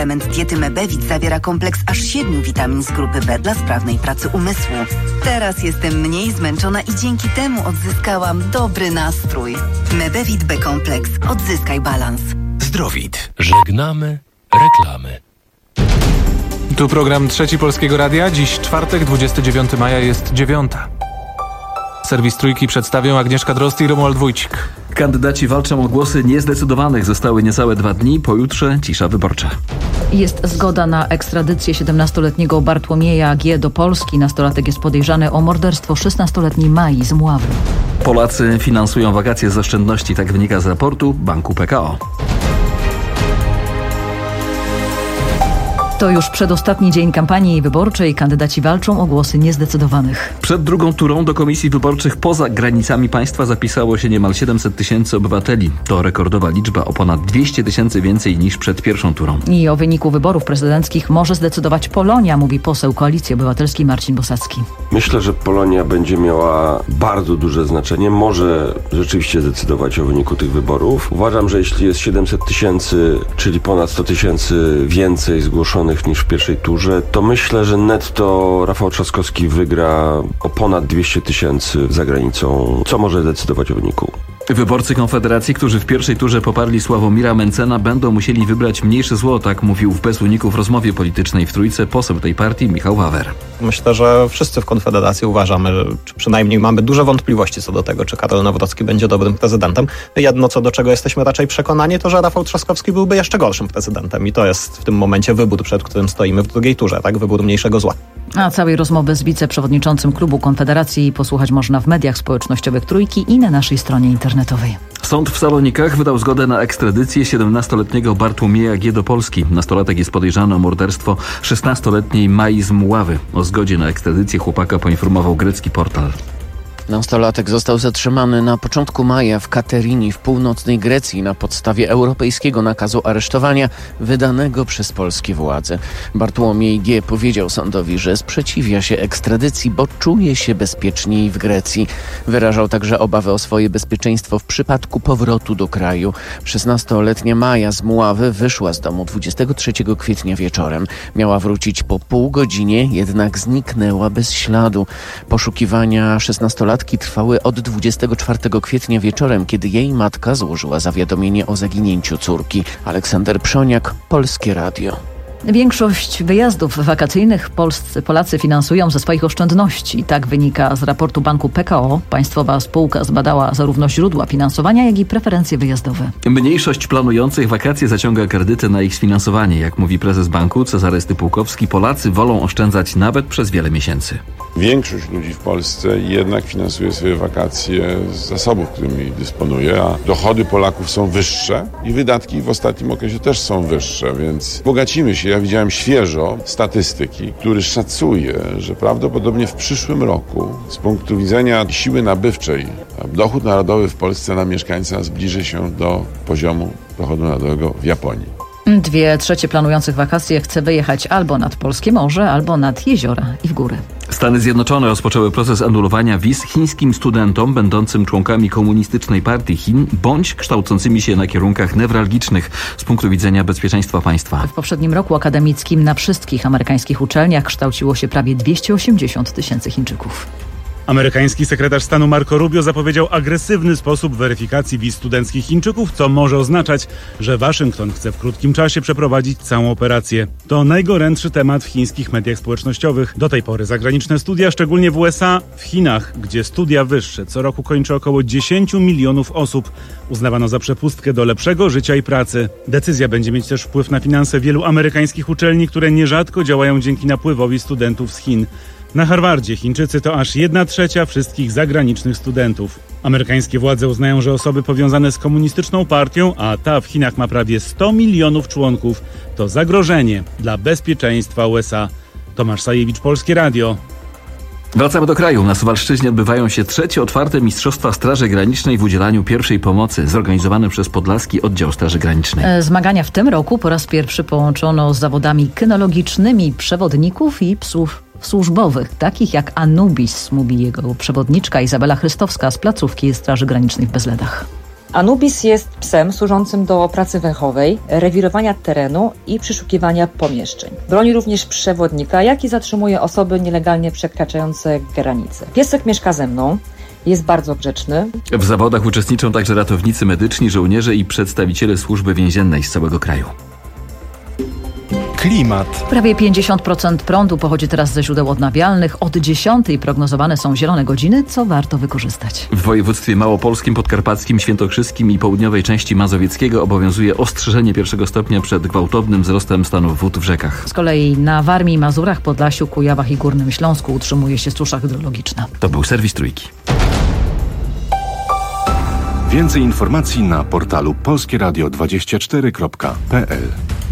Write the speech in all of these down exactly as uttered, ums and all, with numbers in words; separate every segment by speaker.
Speaker 1: Suplement diety Mebevit zawiera kompleks aż siedmiu witamin z grupy B dla sprawnej pracy umysłu. Teraz jestem mniej zmęczona i dzięki temu odzyskałam dobry nastrój. Mebevit B-kompleks. Odzyskaj balans.
Speaker 2: Zdrowit. Żegnamy reklamy.
Speaker 3: Tu program Trzeci Polskiego Radia. Dziś czwartek, dwudziestego dziewiątego maja, jest dziewiąta. Serwis Trójki przedstawią Agnieszka Drozd i Romuald Wójcik.
Speaker 4: Kandydaci walczą o głosy niezdecydowanych. Zostały niecałe dwa dni. Pojutrze cisza wyborcza.
Speaker 5: Jest zgoda na ekstradycję siedemnastoletniego Bartłomieja G. do Polski. Nastolatek jest podejrzany o morderstwo szesnastoletniej Mai z Mławy.
Speaker 4: Polacy finansują wakacje z oszczędności. Tak wynika z raportu Banku P K O.
Speaker 5: To już przedostatni dzień kampanii wyborczej. Kandydaci walczą o głosy niezdecydowanych.
Speaker 4: Przed drugą turą do komisji wyborczych poza granicami państwa zapisało się niemal siedemset tysięcy obywateli. To rekordowa liczba, o ponad dwieście tysięcy więcej niż przed pierwszą turą.
Speaker 5: I o wyniku wyborów prezydenckich może zdecydować Polonia, mówi poseł Koalicji Obywatelskiej Marcin Bosacki.
Speaker 6: Myślę, że Polonia będzie miała bardzo duże znaczenie. Może rzeczywiście decydować o wyniku tych wyborów. Uważam, że jeśli jest siedemset tysięcy, czyli ponad sto tysięcy więcej zgłoszonych niż w pierwszej turze, to myślę, że netto Rafał Trzaskowski wygra o ponad dwieście tysięcy za granicą, co może decydować o wyniku.
Speaker 4: Wyborcy Konfederacji, którzy w pierwszej turze poparli Sławomira Mentzena, będą musieli wybrać mniejsze zło, tak mówił w Bez Uniku w rozmowie politycznej w Trójce poseł tej partii Michał Wawer.
Speaker 7: Myślę, że wszyscy w Konfederacji uważamy, że, czy przynajmniej mamy duże wątpliwości co do tego, czy Karol Nawrocki będzie dobrym prezydentem. Jedno, co do czego jesteśmy raczej przekonani, to że Rafał Trzaskowski byłby jeszcze gorszym prezydentem i to jest w tym momencie wybór, przed którym stoimy w drugiej turze, tak? Wybór mniejszego zła.
Speaker 5: A całej rozmowy z wiceprzewodniczącym klubu Konfederacji posłuchać można w mediach społecznościowych Trójki i na naszej stronie internetowej.
Speaker 4: Sąd w Salonikach wydał zgodę na ekstradycję siedemnastoletniego Bartłomieja G. do Polski. Nastolatek jest podejrzany o morderstwo szesnastoletniej Mai z Mławy. O zgodzie na ekstradycję chłopaka poinformował grecki portal.
Speaker 8: Nastolatek został zatrzymany na początku maja w Katerini w północnej Grecji na podstawie europejskiego nakazu aresztowania wydanego przez polskie władze. Bartłomiej G. powiedział sądowi, że sprzeciwia się ekstradycji, bo czuje się bezpieczniej w Grecji. Wyrażał także obawy o swoje bezpieczeństwo w przypadku powrotu do kraju. szesnastoletnia Maja z Mławy wyszła z domu dwudziestego trzeciego kwietnia wieczorem. Miała wrócić po pół godzinie, jednak zniknęła bez śladu. Poszukiwania szesnastolatki trwały od dwudziestego czwartego kwietnia wieczorem, kiedy jej matka złożyła zawiadomienie o zaginięciu córki. Aleksander Przoniak, Polskie Radio.
Speaker 5: Większość wyjazdów wakacyjnych polscy Polacy finansują ze swoich oszczędności. Tak wynika z raportu Banku P K O. Państwowa spółka zbadała zarówno źródła finansowania, jak i preferencje wyjazdowe.
Speaker 4: Mniejszość planujących wakacje zaciąga kredyty na ich sfinansowanie. Jak mówi prezes banku Cezary Stypułkowski, Polacy wolą oszczędzać nawet przez wiele miesięcy.
Speaker 9: Większość ludzi w Polsce jednak finansuje swoje wakacje z zasobów, którymi dysponuje, a dochody Polaków są wyższe i wydatki w ostatnim okresie też są wyższe, więc bogacimy się. Ja widziałem świeżo statystyki, które szacuje, że prawdopodobnie w przyszłym roku z punktu widzenia siły nabywczej dochód narodowy w Polsce na mieszkańca zbliży się do poziomu dochodu narodowego w Japonii.
Speaker 5: Dwie trzecie planujących wakacje chce wyjechać albo nad polskie morze, albo nad jeziora i w góry.
Speaker 4: Stany Zjednoczone rozpoczęły proces anulowania wiz chińskim studentom będącym członkami komunistycznej partii Chin bądź kształcącymi się na kierunkach newralgicznych z punktu widzenia bezpieczeństwa państwa.
Speaker 5: W poprzednim roku akademickim na wszystkich amerykańskich uczelniach kształciło się prawie dwieście osiemdziesiąt tysięcy Chińczyków.
Speaker 10: Amerykański sekretarz stanu Marco Rubio zapowiedział agresywny sposób weryfikacji wiz studenckich Chińczyków, co może oznaczać, że Waszyngton chce w krótkim czasie przeprowadzić całą operację. To najgorętszy temat w chińskich mediach społecznościowych. Do tej pory zagraniczne studia, szczególnie w U S A, w Chinach, gdzie studia wyższe co roku kończy około dziesięć milionów osób, uznawano za przepustkę do lepszego życia i pracy. Decyzja będzie mieć też wpływ na finanse wielu amerykańskich uczelni, które nierzadko działają dzięki napływowi studentów z Chin. Na Harvardzie Chińczycy to aż jedna trzecia wszystkich zagranicznych studentów. Amerykańskie władze uznają, że osoby powiązane z komunistyczną partią, a ta w Chinach ma prawie sto milionów członków, to zagrożenie dla bezpieczeństwa U S A. Tomasz Sajewicz, Polskie Radio.
Speaker 4: Wracamy do kraju. Na Suwalszczyźnie odbywają się trzecie otwarte Mistrzostwa Straży Granicznej w udzielaniu pierwszej pomocy, zorganizowane przez Podlaski Oddział Straży Granicznej.
Speaker 5: Zmagania w tym roku po raz pierwszy połączono z zawodami kynologicznymi przewodników i psów służbowych, takich jak Anubis, mówi jego przewodniczka Izabela Chrystowska z placówki Straży Granicznej w Bezledach.
Speaker 11: Anubis jest psem służącym do pracy węchowej, rewirowania terenu i przeszukiwania pomieszczeń. Broni również przewodnika, jak i zatrzymuje osoby nielegalnie przekraczające granice. Piesek mieszka ze mną. Jest bardzo grzeczny.
Speaker 4: W zawodach uczestniczą także ratownicy medyczni, żołnierze i przedstawiciele służby więziennej z całego kraju.
Speaker 2: Klimat.
Speaker 5: Prawie pięćdziesiąt procent prądu pochodzi teraz ze źródeł odnawialnych. Od dziesiątej prognozowane są zielone godziny, co warto wykorzystać.
Speaker 4: W województwie małopolskim, podkarpackim, świętokrzyskim i południowej części mazowieckiego obowiązuje ostrzeżenie pierwszego stopnia przed gwałtownym wzrostem stanu wód w rzekach.
Speaker 5: Z kolei na Warmii, Mazurach, Podlasiu, Kujawach i Górnym Śląsku utrzymuje się susza hydrologiczna.
Speaker 4: To był serwis Trójki.
Speaker 2: Więcej informacji na portalu polskie radio dwadzieścia cztery kropka p l.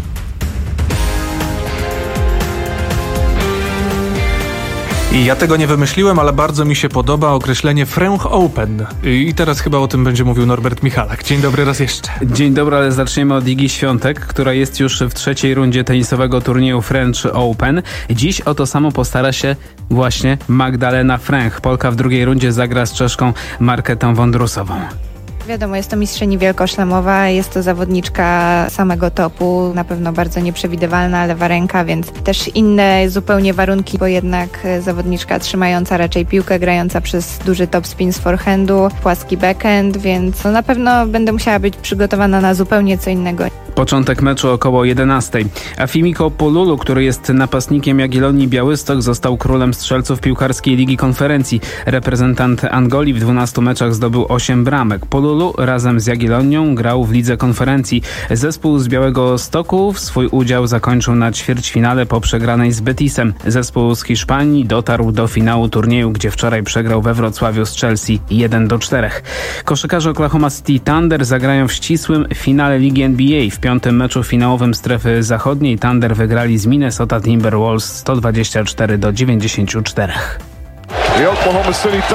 Speaker 3: I ja tego nie wymyśliłem, ale bardzo mi się podoba określenie French Open. I teraz chyba o tym będzie mówił Norbert Michalak. Dzień dobry raz jeszcze.
Speaker 12: Dzień dobry, ale zaczniemy od Igi Świątek, która jest już w trzeciej rundzie tenisowego turnieju French Open. Dziś o to samo postara się właśnie Magdalena Fręch. Polka w drugiej rundzie zagra z Czeszką Marketą Wondrusową.
Speaker 13: Wiadomo, jest to mistrzyni wielkoszlemowa, jest to zawodniczka samego topu, na pewno bardzo nieprzewidywalna lewa ręka, więc też inne zupełnie warunki, bo jednak zawodniczka trzymająca raczej piłkę, grająca przez duży topspin z forehandu, płaski backhand, więc no na pewno będę musiała być przygotowana na zupełnie co innego.
Speaker 12: Początek meczu około jedenastej. A Fimiko Pululu, który jest napastnikiem Jagiellonii Białystok, został królem strzelców piłkarskiej Ligi Konferencji. Reprezentant Angolii w dwunastu meczach zdobył osiem bramek. Pululu razem z Jagiellonią grał w Lidze Konferencji. Zespół z Białego Stoku swój udział zakończył na ćwierćfinale po przegranej z Betisem. Zespół z Hiszpanii dotarł do finału turnieju, gdzie wczoraj przegrał we Wrocławiu z Chelsea jeden do czterech. Koszykarze Oklahoma City Thunder zagrają w ścisłym finale Ligi N B A. W piątym meczu finałowym strefy zachodniej Thunder wygrali z Minnesota Timberwolves sto dwadzieścia cztery do dziewięćdziesięciu czterech.
Speaker 14: Oklahoma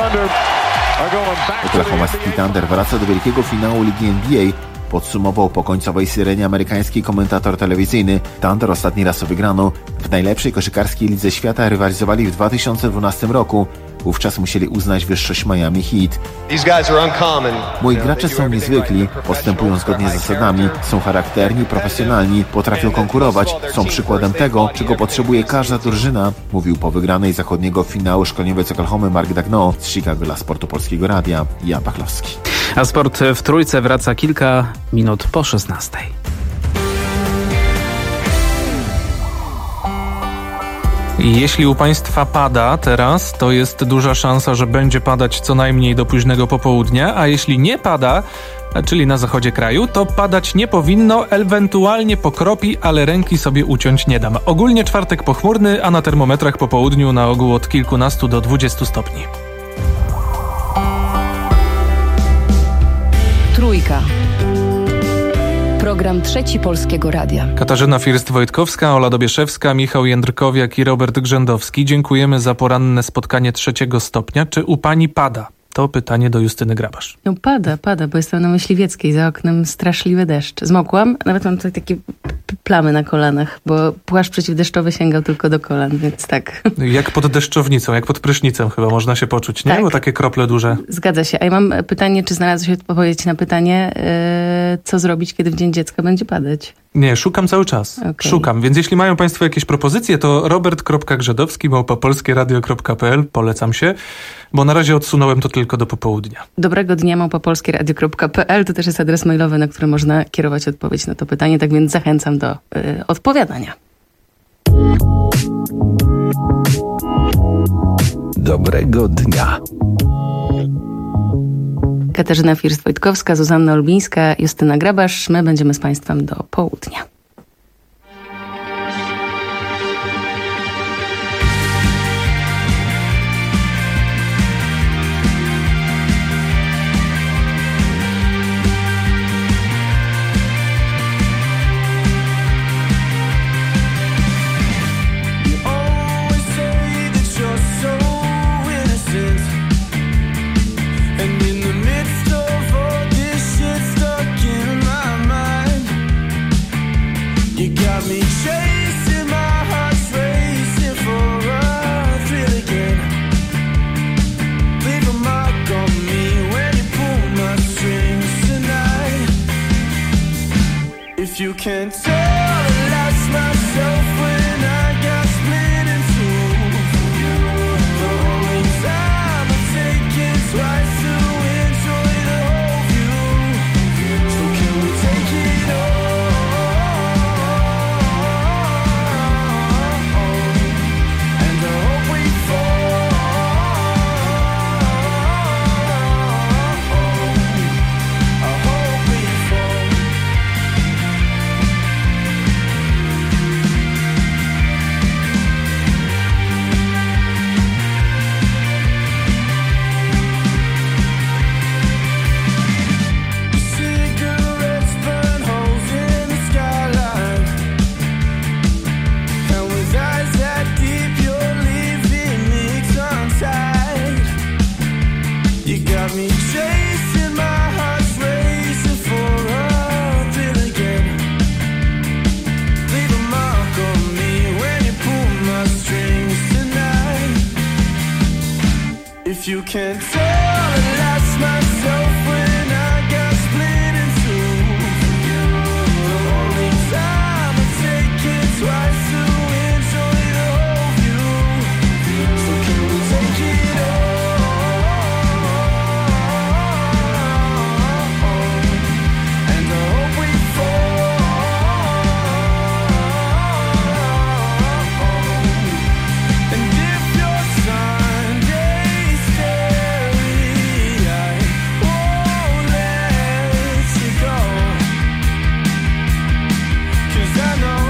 Speaker 14: City Thunder wraca do wielkiego finału Ligi N B A. Podsumował po końcowej syrenie amerykański komentator telewizyjny. Thunder ostatni raz o wygraną w najlepszej koszykarskiej lidze świata rywalizowali w dwa tysiące dwunastym roku. Wówczas musieli uznać wyższość Miami Heat. Moi gracze są niezwykli, postępują zgodnie z zasadami, są charakterni, profesjonalni, potrafią konkurować, są przykładem tego, czego potrzebuje każda drużyna, mówił po wygranej zachodniego finału szkoleniowiec Oklahomy Mark Dagno z Chicago dla Sportu Polskiego Radia, Jan Pachlowski.
Speaker 12: A sport w Trójce wraca kilka minut po szesnastej.
Speaker 3: Jeśli u Państwa pada teraz, to jest duża szansa, że będzie padać co najmniej do późnego popołudnia, a jeśli nie pada, czyli na zachodzie kraju, to padać nie powinno, ewentualnie pokropi, ale ręki sobie uciąć nie dam. Ogólnie czwartek pochmurny, a na termometrach po południu na ogół od kilkunastu do dwudziestu stopni.
Speaker 15: Trójka. Program Trzeci Polskiego Radia.
Speaker 3: Katarzyna First-Wojtkowska, Ola Dobieszewska, Michał Jędrkowiak i Robert Grzędowski. Dziękujemy za poranne spotkanie trzeciego stopnia. Czy u pani pada? To pytanie do Justyny Grabasz.
Speaker 16: No pada, pada, bo jestem na Myśliwieckiej, za oknem straszliwy deszcz. Zmokłam, nawet mam tutaj takie plamy na kolanach, bo płaszcz przeciwdeszczowy sięgał tylko do kolan, więc tak.
Speaker 3: Jak pod deszczownicą, jak pod prysznicem chyba można się poczuć, nie?
Speaker 16: Tak.
Speaker 3: Bo takie krople duże.
Speaker 16: Zgadza się. A ja mam pytanie, czy znalazła się odpowiedź na pytanie, yy, co zrobić, kiedy w Dzień Dziecka będzie padać?
Speaker 3: Nie, szukam cały czas. Okay. Szukam, więc jeśli mają Państwo jakieś propozycje, to robert kropka grzedowski małpa polskie radio kropka p l, polecam się, bo na razie odsunąłem to tylko do popołudnia.
Speaker 16: Dobrego dnia małpa polskie radio kropka p l, to też jest adres mailowy, na który można kierować odpowiedź na to pytanie, tak więc zachęcam do y, odpowiadania.
Speaker 2: Dobrego dnia.
Speaker 16: Katarzyna First-Wojtkowska, Zuzanna Olbińska, Justyna Grabasz. My będziemy z Państwem do południa.
Speaker 17: can tell, I lost myself when I got split in two. The only time I've taken twice to enjoy the whole view. So can we take it all? And I hope we fall. I hope we fall. Cigarettes burn holes in the skyline, and with eyes that deep, you're leaving me tongue-tied. You got me chasing, my heart's racing for a thrill again. Leave a mark on me when you pull my strings tonight. If you can tell, I lost myself when I got split in two. The only time I take it twice to enjoy the whole view. So can we take it all? And I hope we fall. And if your Sunday's scary, I won't let you go. 'Cause I know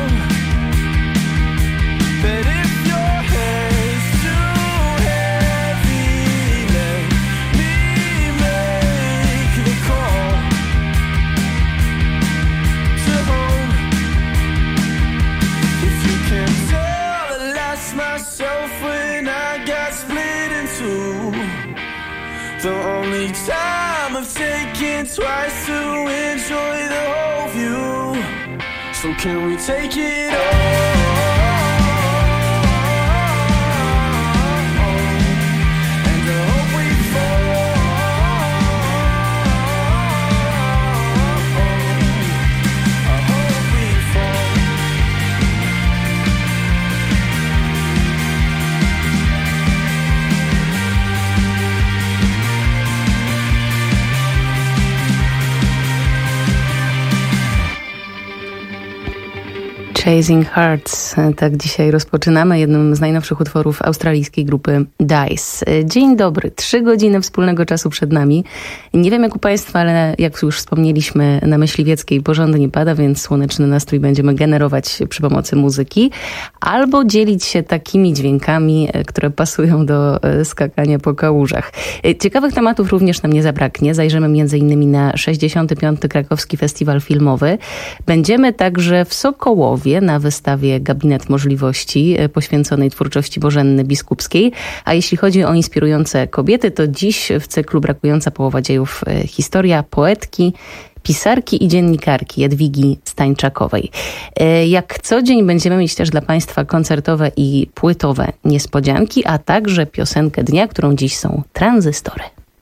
Speaker 17: that if your head's too heavy, let me make the call to home. If you can tell, I lost myself when I got split in two. The only time I've taken twice to enjoy the whole view. So can we take it all? And I hope we fall. I hope we fall.
Speaker 16: Chasing Hearts. Tak dzisiaj rozpoczynamy jednym z najnowszych utworów australijskiej grupy Dice. Dzień dobry. Trzy godziny wspólnego czasu przed nami. Nie wiem jak u Państwa, ale jak już wspomnieliśmy, na Myśliwieckiej porządnie nie pada, więc słoneczny nastrój będziemy generować przy pomocy muzyki. Albo dzielić się takimi dźwiękami, które pasują do skakania po kałużach. Ciekawych tematów również nam nie zabraknie. Zajrzymy między innymi na sześćdziesiąty piąty Krakowski Festiwal Filmowy. Będziemy także w Sokołowie na wystawie Gabinet Możliwości poświęconej twórczości Bożenny Biskupskiej. A jeśli chodzi o inspirujące kobiety, to dziś w cyklu Brakująca połowa dziejów historia poetki, pisarki i dziennikarki Jadwigi Stańczakowej. Jak co dzień będziemy mieć też dla Państwa koncertowe i płytowe niespodzianki, a także piosenkę dnia, którą dziś są Tranzystory.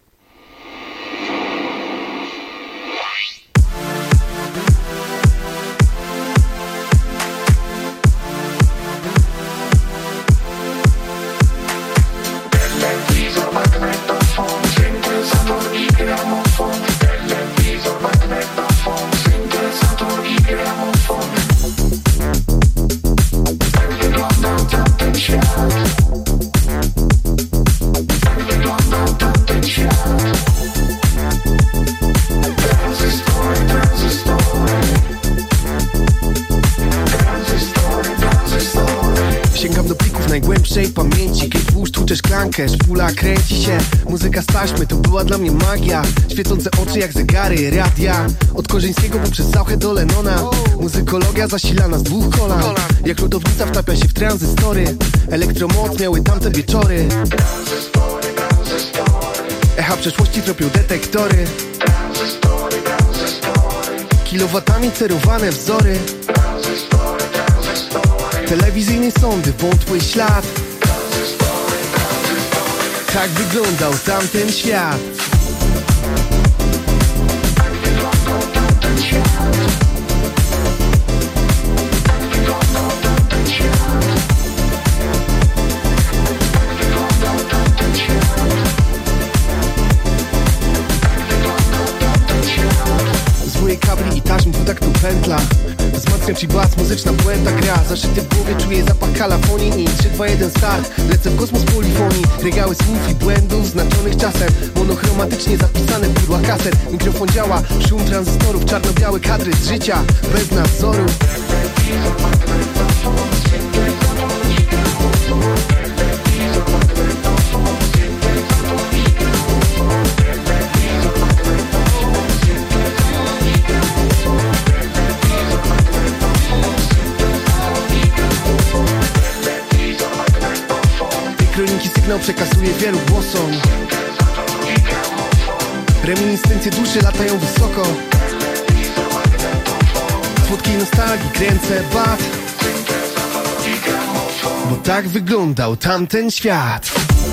Speaker 18: najgłębszej pamięci. Kiedy włóż tłucze szklankę, szpula kręci się. Muzyka z taśmy to była dla mnie magia. Świecące oczy jak zegary, radia. Od Korzyńskiego poprzez Zauchę do Lennona. Muzykologia zasilana z dwóch kolan. Jak lodownica wtapia się w tranzystory. Elektromoc miały tamte wieczory. Echa przeszłości tropią detektory. Kilowatami cerowane wzory. Telewizyjne sądy, wątły ślad. Tak wyglądał tamten świat. country bass, muzyczna puenta gra. Zaszyty w głowie czuję zapach kalafonii i trzy, dwa, jeden start. Lecę w kosmos polifonii, regały słów i błędów znaczonych czasem. Monochromatycznie zapisane w pudłach kaset. Mikrofon działa, szum tranzystorów, czarno-białe kadry z życia bez nadzoru. Kroniki sygnał przekazuje wielu głosom. Reminiscencje duszy latają wysoko. Słodkiej nostalgii kręcę bat, bo tak wyglądał tamten świat.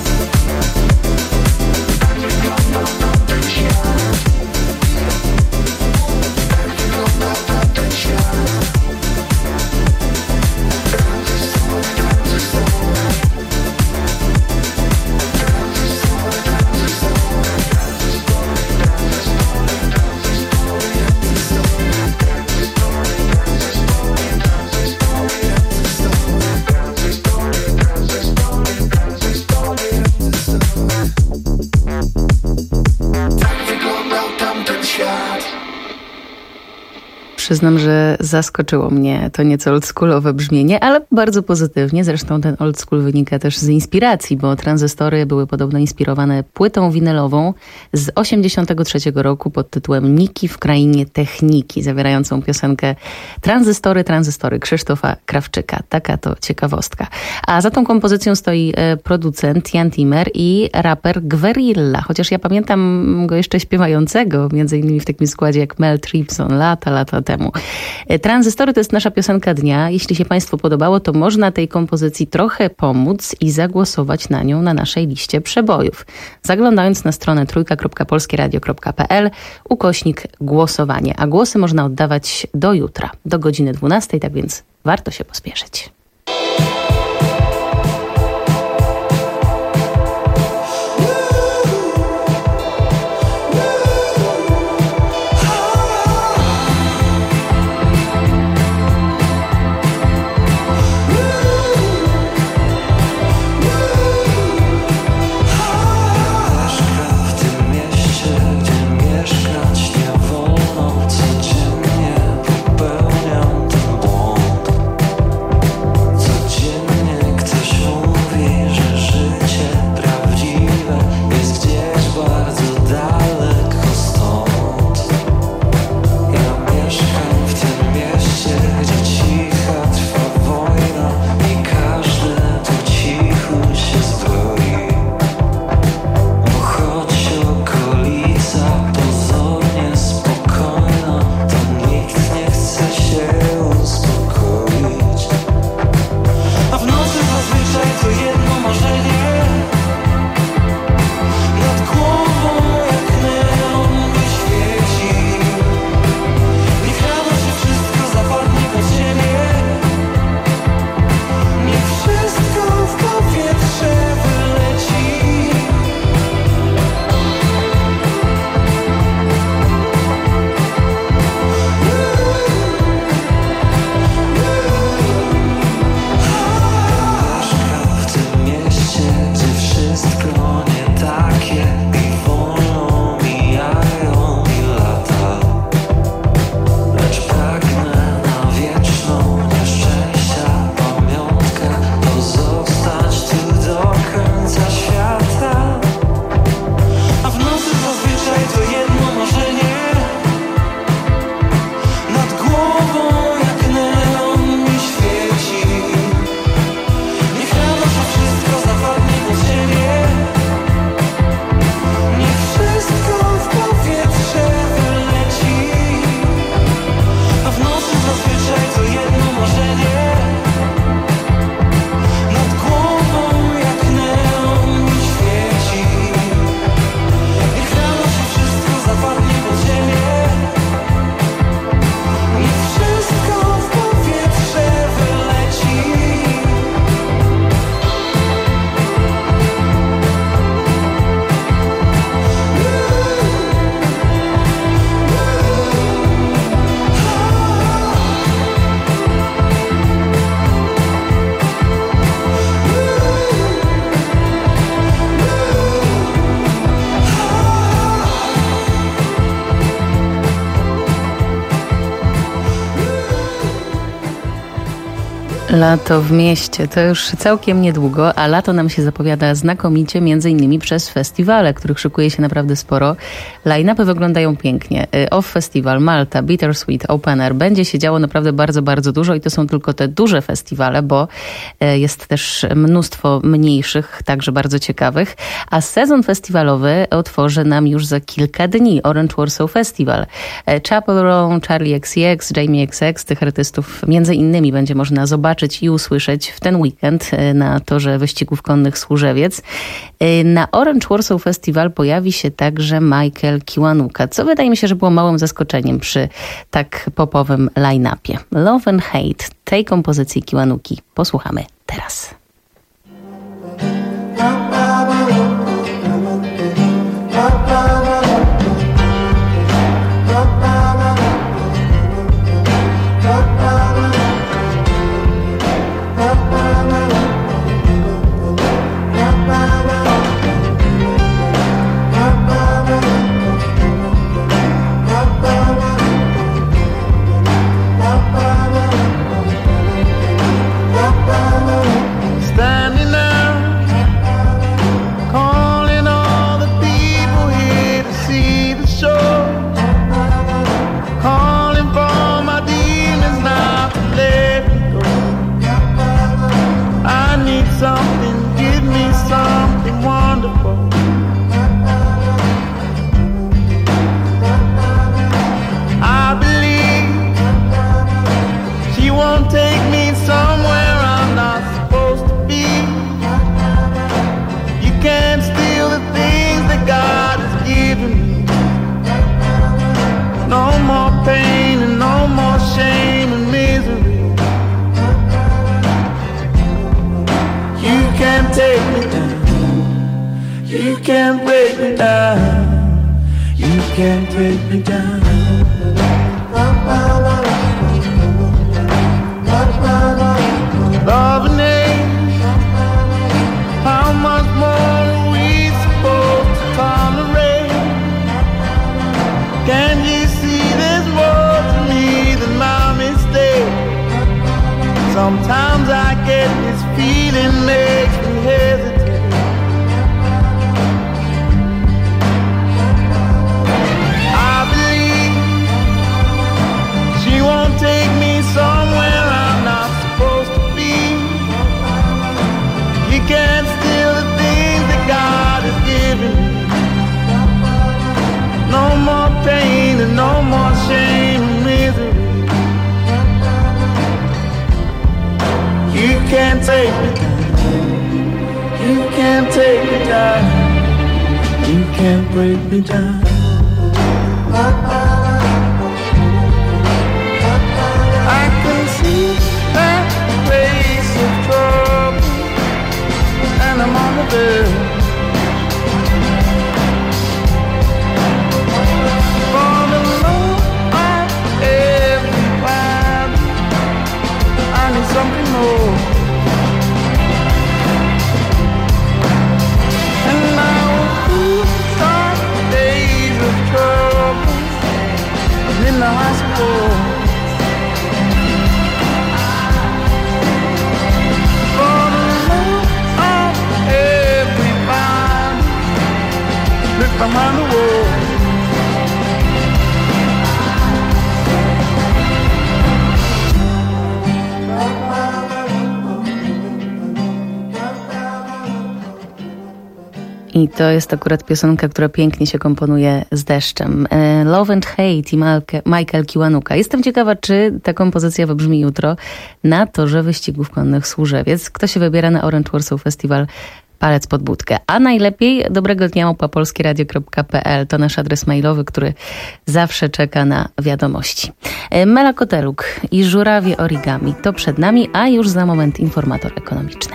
Speaker 16: Przyznam, że zaskoczyło mnie to nieco oldschoolowe brzmienie, ale bardzo pozytywnie. Zresztą ten old school wynika też z inspiracji, bo tranzystory były podobno inspirowane płytą winylową z osiemdziesiątego trzeciego roku pod tytułem Niki w krainie techniki, zawierającą piosenkę Tranzystory, tranzystory Krzysztofa Krawczyka. Taka to ciekawostka. A za tą kompozycją stoi producent Jan Timmer i raper Gwerilla, chociaż ja pamiętam go jeszcze śpiewającego, między innymi w takim składzie jak Mel Gibson lata, lata temu. Tranzystory to jest nasza piosenka dnia. Jeśli się Państwu podobało, to można tej kompozycji trochę pomóc i zagłosować na nią na naszej liście przebojów. Zaglądając na stronę trójka kropka polskie radio kropka p l ukośnik głosowanie. A głosy można oddawać do jutra, do godziny dwunastej, tak więc warto się pospieszyć.
Speaker 17: Codziennie popełniam ten błąd.
Speaker 16: Lato w mieście to już całkiem niedługo, a lato nam się zapowiada znakomicie, między innymi przez festiwale, których szykuje się naprawdę sporo. Line-upy wyglądają pięknie. Off Festival, Malta, Bittersweet, Open Air. Będzie się działo naprawdę bardzo, bardzo dużo i to są tylko te duże festiwale, bo jest też mnóstwo mniejszych, także bardzo ciekawych. A sezon festiwalowy otworzy nam już za kilka dni Orange Warsaw Festival. Chappell Roan, Charlie X C X, Jamie X X, tych artystów między innymi będzie można zobaczyć i usłyszeć w ten weekend na torze wyścigów konnych Służewiec. Na Orange Warsaw Festival pojawi się także Michael Kiwanuka, co wydaje mi się, że było małym zaskoczeniem przy tak popowym line-upie. Love and Hate, tej kompozycji Kiwanuki posłuchamy teraz.
Speaker 17: Sometimes I get this feeling makes me hesitate. I believe she won't take me somewhere I'm not supposed to be. You can't steal the things that God has given me. No more pain and no more shame and misery. You can't take me down. You can't take me down. You can't break me down. I can see that place of trouble, and I'm on the verge. For the love of everybody, I need something more. And I will lose some days of trouble in the hospital. For the love of everybody, look behind the wall.
Speaker 16: I to jest akurat piosenka, która pięknie się komponuje z deszczem. Love and Hate i Michael Kiwanuka. Jestem ciekawa, czy ta kompozycja wybrzmi jutro na torze wyścigów konnych Służewiec. Kto się wybiera na Orange Warsaw Festival, palec pod budkę. A najlepiej dobrego dnia małpa polskieradio kropka p l. To nasz adres mailowy, który zawsze czeka na wiadomości. Mela Koteluk i Żurawie Origami to przed nami, a już za moment informator ekonomiczny.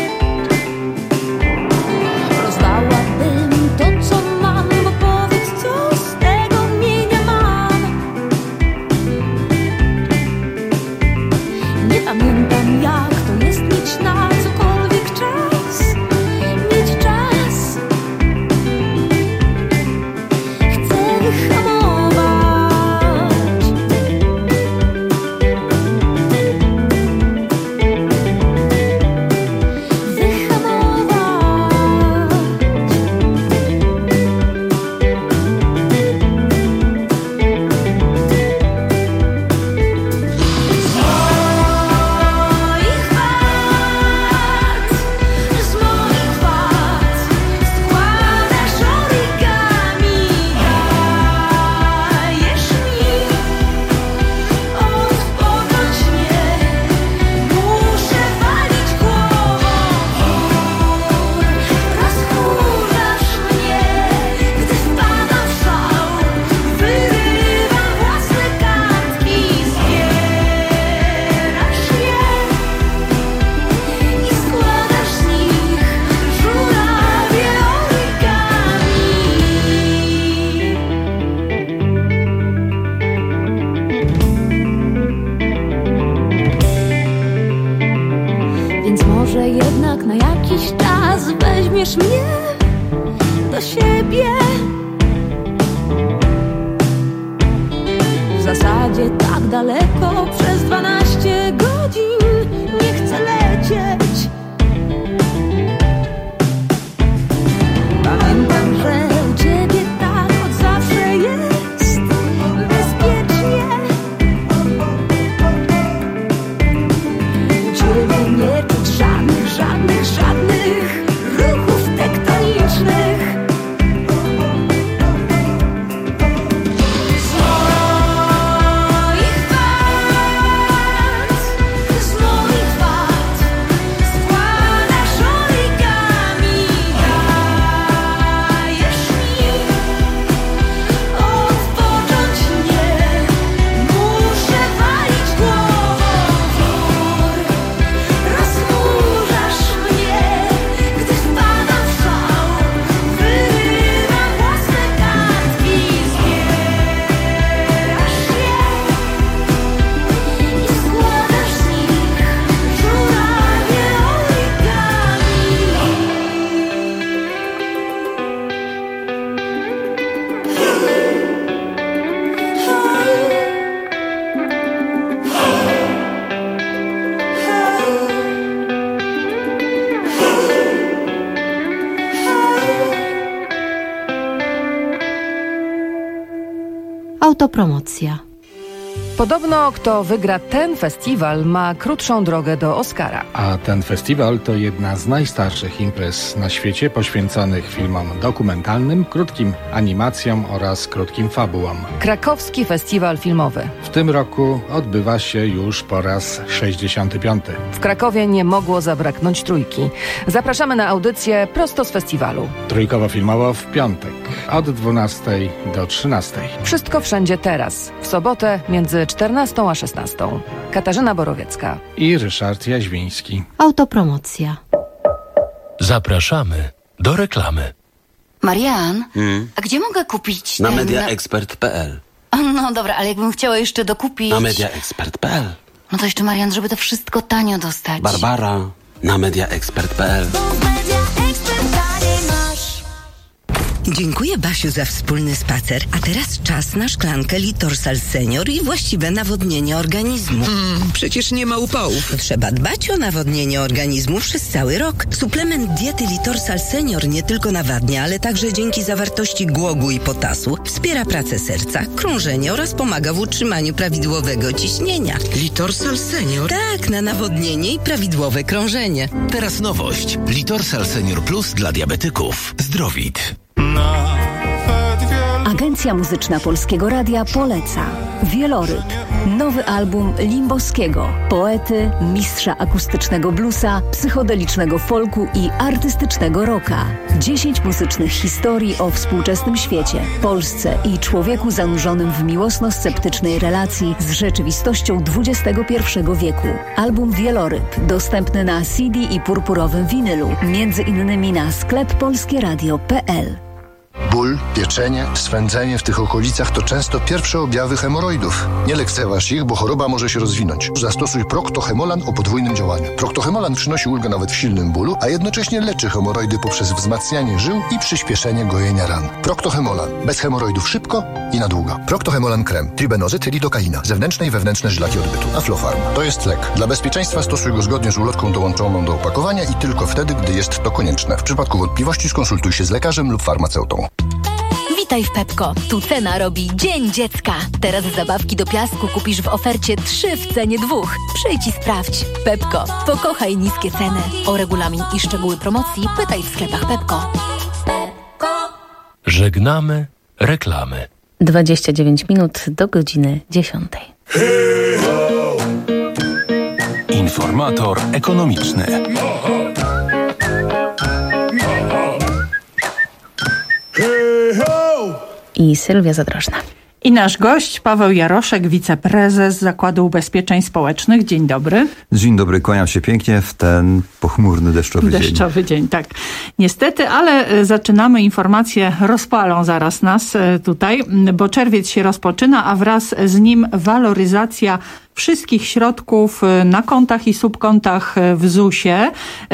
Speaker 19: To, co mam, bo powiedz co. weźmiesz mnie do siebie. W zasadzie tak daleko przez dwanaście godzin nie chcę lecieć. Pamiętam, że u ciebie tak od zawsze jest bezpiecznie. U ciebie nie czuć żadnych, żadnych, żadnych ruchów tektonicznych. Z moich wad, z moich wad składasz origami. Dajesz mi odpocząć, nie muszę walić głową. Rozburzasz mnie, gdy wpadam w szał. Wyrywam własne kartki, zbierasz je i składasz z nich żurawie
Speaker 15: Autopromocja.
Speaker 20: Podobno kto wygra ten festiwal, ma krótszą drogę do Oscara.
Speaker 21: A ten festiwal to jedna z najstarszych imprez na świecie poświęconych filmom dokumentalnym, krótkim animacjom oraz krótkim fabułom.
Speaker 20: Krakowski Festiwal Filmowy.
Speaker 21: W tym roku odbywa się już po raz sześćdziesiąty piąty.
Speaker 20: W Krakowie nie mogło zabraknąć trójki. Zapraszamy na audycję prosto z festiwalu.
Speaker 21: Trójkowo-filmowo w piątek od dwunastej do trzynastej.
Speaker 20: Wszystko wszędzie teraz. W sobotę między czternastą a szesnastą. Katarzyna Borowiecka
Speaker 21: i Ryszard Jaźwiński.
Speaker 15: Autopromocja.
Speaker 22: Zapraszamy do reklamy.
Speaker 1: Marian,
Speaker 23: Hmm?
Speaker 1: a gdzie mogę kupić
Speaker 23: Na
Speaker 1: ten...
Speaker 23: mediaexpert kropka p l.
Speaker 1: No dobra, ale jakbym chciała jeszcze dokupić...
Speaker 23: Na mediaexpert kropka p l.
Speaker 1: No to jeszcze, Marian, żeby to wszystko tanio dostać.
Speaker 23: Barbara, na mediaexpert kropka p l.
Speaker 24: Dziękuję, Basiu, za wspólny spacer. A teraz czas na szklankę Litorsal Senior i właściwe nawodnienie organizmu.
Speaker 25: Hmm, przecież nie ma upałów.
Speaker 24: Trzeba dbać o nawodnienie organizmu przez cały rok. Suplement diety Litorsal Senior nie tylko nawadnia, ale także dzięki zawartości głogu i potasu wspiera pracę serca, krążenie oraz pomaga w utrzymaniu prawidłowego ciśnienia.
Speaker 25: Litorsal Senior?
Speaker 24: Tak, na nawodnienie i prawidłowe krążenie.
Speaker 22: Teraz nowość. Litorsal Senior Plus dla diabetyków. Zdrowit.
Speaker 26: Agencja Muzyczna Polskiego Radia poleca Wieloryb, nowy album Limbowskiego, poety, mistrza akustycznego bluesa, psychodelicznego folku i artystycznego rocka. Dziesięć muzycznych historii o współczesnym świecie, Polsce i człowieku zanurzonym w miłosno-sceptycznej relacji z rzeczywistością dwudziestego pierwszego wieku. Album Wieloryb dostępny na C D i purpurowym winylu, między innymi na sklep polskieradio kropka p l.
Speaker 6: Ból, pieczenie, swędzenie w tych okolicach to często pierwsze objawy hemoroidów. Nie lekceważ ich, bo choroba może się rozwinąć. Zastosuj Procto-Hemolan o podwójnym działaniu. Procto-Hemolan przynosi ulgę nawet w silnym bólu, a jednocześnie leczy hemoroidy poprzez wzmacnianie żył i przyspieszenie gojenia ran. Procto-Hemolan. Bez hemoroidów szybko i na długo. Procto-Hemolan krem. Tribenozyt, lidokaina. Zewnętrzne i wewnętrzne żylaki odbytu. Aflofarm. To jest lek. Dla bezpieczeństwa stosuj go zgodnie z ulotką dołączoną do opakowania i tylko wtedy, gdy jest to konieczne. W przypadku wątpliwości skonsultuj się z lekarzem lub farmaceutą.
Speaker 7: Witaj w Pepko. Tu cena robi Dzień Dziecka. Teraz zabawki do piasku kupisz w ofercie trzy w cenie dwóch. Przyjdź i sprawdź. Pepko. Pokochaj niskie ceny. O regulamin i szczegóły promocji pytaj w sklepach Pepko.
Speaker 22: Żegnamy reklamy.
Speaker 16: dwadzieścia dziewięć minut do godziny dziesiątej.
Speaker 22: Informator ekonomiczny.
Speaker 16: I Sylwia Zadrożna.
Speaker 8: I nasz gość, Paweł Jaroszek, wiceprezes Zakładu Ubezpieczeń Społecznych. Dzień dobry.
Speaker 9: Dzień dobry, kłaniam się pięknie w ten pochmurny, deszczowy,
Speaker 8: deszczowy
Speaker 9: dzień.
Speaker 8: Deszczowy dzień, tak. Niestety, ale zaczynamy, informacje rozpalą zaraz nas tutaj, bo czerwiec się rozpoczyna, a wraz z nim waloryzacja wszystkich środków na kontach i subkontach w zusie.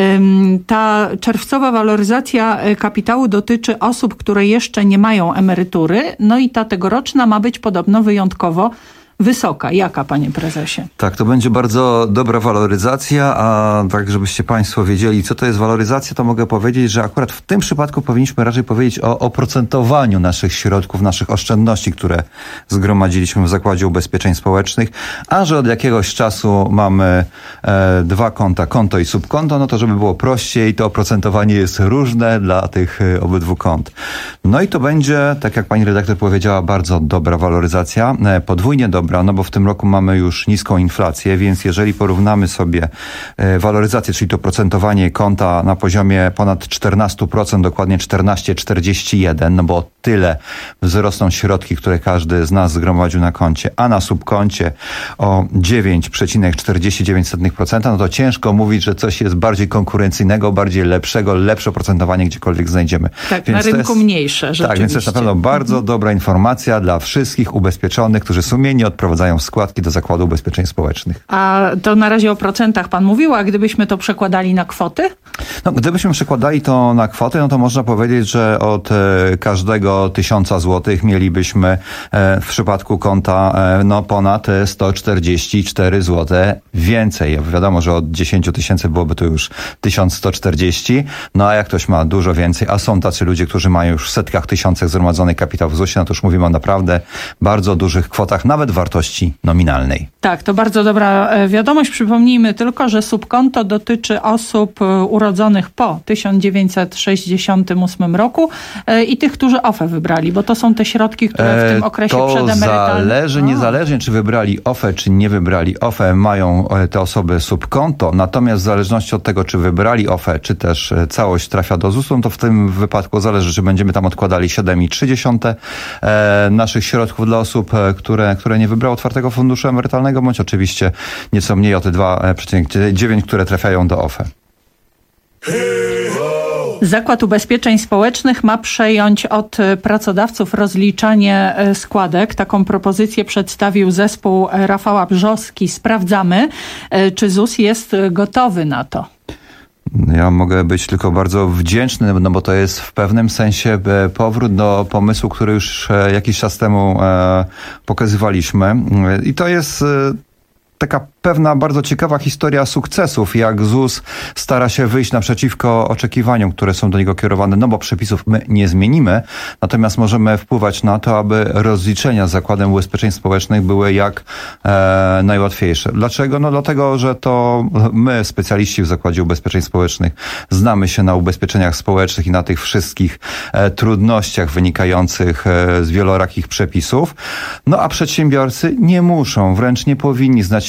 Speaker 8: Ta czerwcowa waloryzacja kapitału dotyczy osób, które jeszcze nie mają emerytury, no i ta tegoroczna ma być podobno wyjątkowo wysoka. Jaka, panie prezesie?
Speaker 9: Tak, to będzie bardzo dobra waloryzacja, a tak, żebyście państwo wiedzieli, co to jest waloryzacja, to mogę powiedzieć, że akurat w tym przypadku powinniśmy raczej powiedzieć o oprocentowaniu naszych środków, naszych oszczędności, które zgromadziliśmy w Zakładzie Ubezpieczeń Społecznych, a że od jakiegoś czasu mamy e, dwa konta, konto i subkonto, no to żeby było prościej, to oprocentowanie jest różne dla tych e, obydwu kont. No i to będzie, tak jak pani redaktor powiedziała, bardzo dobra waloryzacja, e, podwójnie dobra, no bo w tym roku mamy już niską inflację, więc jeżeli porównamy sobie e, waloryzację, czyli to procentowanie konta na poziomie ponad czternaście procent, dokładnie czternaście przecinek czterdzieści jeden, no bo tyle wzrosną środki, które każdy z nas zgromadził na koncie, a na subkoncie o dziewięć przecinek czterdzieści dziewięć procent, no to ciężko mówić, że coś jest bardziej konkurencyjnego, bardziej lepszego, lepsze oprocentowanie gdziekolwiek znajdziemy.
Speaker 8: Tak,
Speaker 9: więc
Speaker 8: na rynku
Speaker 9: jest,
Speaker 8: mniejsze rzeczywiście.
Speaker 9: Tak, więc to jest na pewno bardzo mhm. dobra informacja dla wszystkich ubezpieczonych, którzy sumiennie odprowadzają składki do Zakładu Ubezpieczeń Społecznych.
Speaker 8: A to na razie o procentach pan mówił, a gdybyśmy to przekładali na kwoty?
Speaker 9: No, gdybyśmy przekładali to na kwotę, no to można powiedzieć, że od e, każdego tysiąca złotych mielibyśmy e, w przypadku konta e, no ponad sto czterdzieści cztery złote więcej. Wiadomo, że od dziesięć tysięcy byłoby to już tysiąc sto czterdzieści, no a jak ktoś ma dużo więcej, a są tacy ludzie, którzy mają już w setkach tysiącach zgromadzony kapitał w zusie, no to już mówimy o naprawdę bardzo dużych kwotach, nawet wartości nominalnej.
Speaker 8: Tak, to bardzo dobra wiadomość. Przypomnijmy tylko, że subkonto dotyczy osób urodzonych po tysiąc dziewięćset sześćdziesiątym ósmym roku i tych, którzy O F E wybrali, bo to są te środki, które w tym okresie
Speaker 9: to
Speaker 8: przedemerytalnym...
Speaker 9: To zależy, niezależnie czy wybrali O F E, czy nie wybrali O F E, mają te osoby subkonto, natomiast w zależności od tego, czy wybrali O F E, czy też całość trafia do zusu, to w tym wypadku zależy, czy będziemy tam odkładali siedem przecinek trzy e, naszych środków dla osób, które, które nie wybrały otwartego funduszu emerytalnego, bądź oczywiście nieco mniej o te dwa przecinek dziewięć, które trafiają do O F E.
Speaker 8: Zakład Ubezpieczeń Społecznych ma przejąć od pracodawców rozliczanie składek. Taką propozycję przedstawił zespół Rafała Brzoski. Sprawdzamy, czy ZUS jest gotowy na to.
Speaker 9: Ja mogę być tylko bardzo wdzięczny, no bo to jest w pewnym sensie powrót do pomysłu, który już jakiś czas temu pokazywaliśmy. I to jest taka pewna bardzo ciekawa historia sukcesów, jak ZUS stara się wyjść naprzeciwko oczekiwaniom, które są do niego kierowane, no bo przepisów my nie zmienimy, natomiast możemy wpływać na to, aby rozliczenia z Zakładem Ubezpieczeń Społecznych były jak e, najłatwiejsze. Dlaczego? No dlatego, że to my, specjaliści w Zakładzie Ubezpieczeń Społecznych, znamy się na ubezpieczeniach społecznych i na tych wszystkich e, trudnościach wynikających e, z wielorakich przepisów, no a przedsiębiorcy nie muszą, wręcz nie powinni znać się na ubezpieczeniach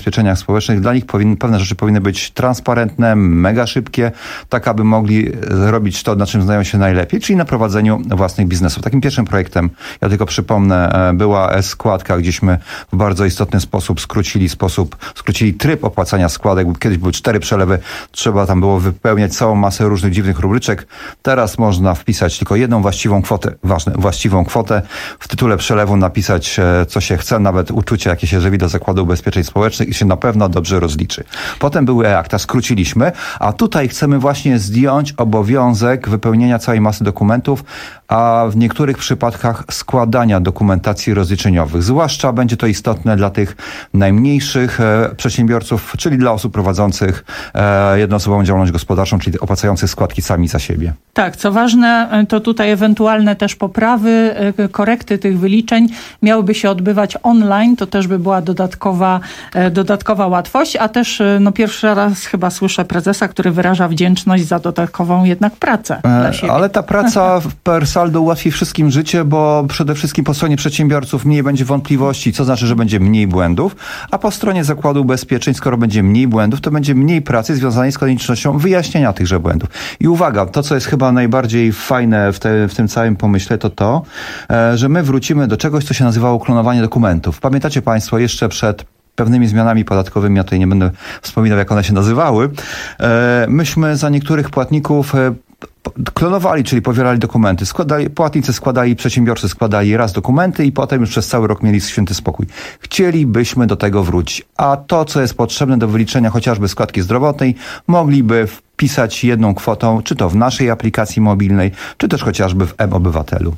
Speaker 9: ubezpieczeniach społecznych, dla nich powin, pewne rzeczy powinny być transparentne, mega szybkie, tak aby mogli robić to, na czym znają się najlepiej, czyli na prowadzeniu własnych biznesów. Takim pierwszym projektem, ja tylko przypomnę, była e-składka, gdzieśmy w bardzo istotny sposób skrócili sposób, skrócili tryb opłacania składek. Kiedyś były cztery przelewy, trzeba tam było wypełniać całą masę różnych dziwnych rubryczek. Teraz można wpisać tylko jedną właściwą kwotę, ważne, właściwą kwotę, w tytule przelewu napisać, co się chce, nawet uczucie, jakie się żywi do Zakładu Ubezpieczeń Społecznych i się na pewno dobrze rozliczy. Potem były e-akta, skróciliśmy, a tutaj chcemy właśnie zdjąć obowiązek wypełnienia całej masy dokumentów, a w niektórych przypadkach składania dokumentacji rozliczeniowych. Zwłaszcza będzie to istotne dla tych najmniejszych e, przedsiębiorców, czyli dla osób prowadzących e, jednoosobową działalność gospodarczą, czyli opłacających składki sami za siebie.
Speaker 8: Tak, co ważne, to tutaj ewentualne też poprawy, korekty tych wyliczeń miałyby się odbywać online, to też by była dodatkowa, dodatkowa łatwość, a też no pierwszy raz chyba słyszę prezesa, który wyraża wdzięczność za dodatkową jednak pracę e, dla siebie.
Speaker 9: Ale ta praca per saldo ułatwi wszystkim życie, bo przede wszystkim po stronie przedsiębiorców mniej będzie wątpliwości, co znaczy, że będzie mniej błędów, a po stronie Zakładu Ubezpieczeń, skoro będzie mniej błędów, to będzie mniej pracy związanej z koniecznością wyjaśnienia tychże błędów. I uwaga, to co jest chyba najbardziej fajne w, te, w tym całym pomyśle, to to, że my wrócimy do czegoś, co się nazywało klonowanie dokumentów. Pamiętacie Państwo, jeszcze przed pewnymi zmianami podatkowymi, ja tutaj nie będę wspominał, jak one się nazywały, myśmy za niektórych płatników klonowali, czyli powielali dokumenty. Składali, płatnicy składali, przedsiębiorcy składali raz dokumenty i potem już przez cały rok mieli święty spokój. Chcielibyśmy do tego wrócić. A to, co jest potrzebne do wyliczenia chociażby składki zdrowotnej, mogliby wpisać jedną kwotą, czy to w naszej aplikacji mobilnej, czy też chociażby w M-Obywatelu.